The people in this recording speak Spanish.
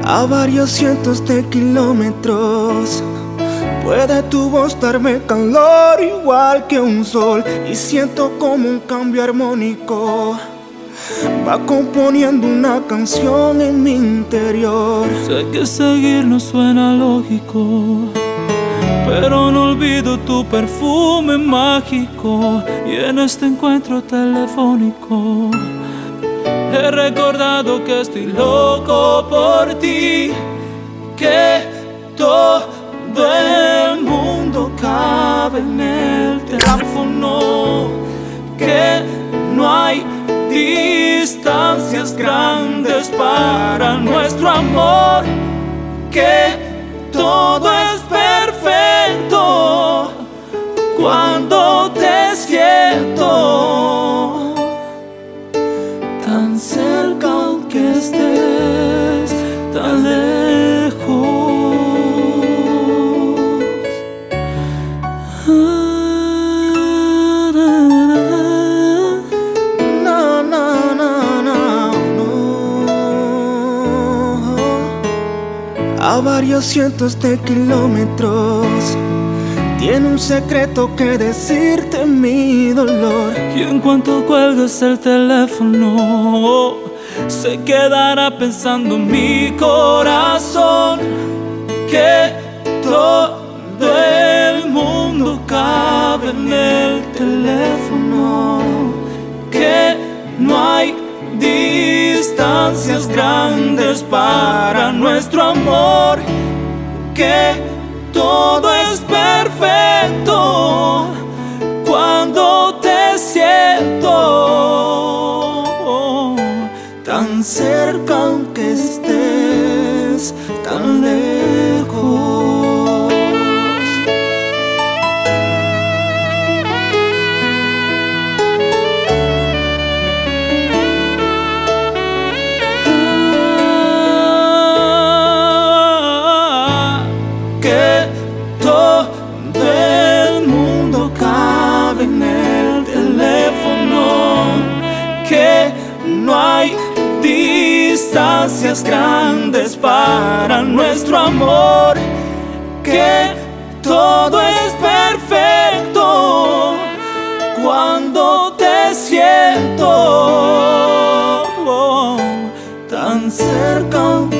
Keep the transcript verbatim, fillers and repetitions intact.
A varios cientos de kilómetros puede tu voz darme calor igual que un sol, y siento como un cambio armónico va componiendo una canción en mi interior. Sé que seguir no suena lógico, pero no olvido tu perfume mágico, y en este encuentro telefónico he recordado que estoy loco por ti, que todo el mundo cabe en el teléfono, que no hay distancias grandes para nuestro amor, que todo es perfecto cuando te siento tan cerca aunque estés tan lejos. No, no, no, no, no. A varios cientos de kilómetros tiene un secreto que decirte mi dolor, Y en cuanto cuelgues el teléfono, se quedará pensando mi corazón que todo el mundo cabe en el teléfono, que no hay distancias grandes para nuestro amor, que todo es perfecto cuando te siento tan cerca aunque estés tan lejos. Que todo el mundo cabe en el teléfono, que no hay distancias grandes para nuestro amor, que todo es perfecto cuando te siento tan cerca.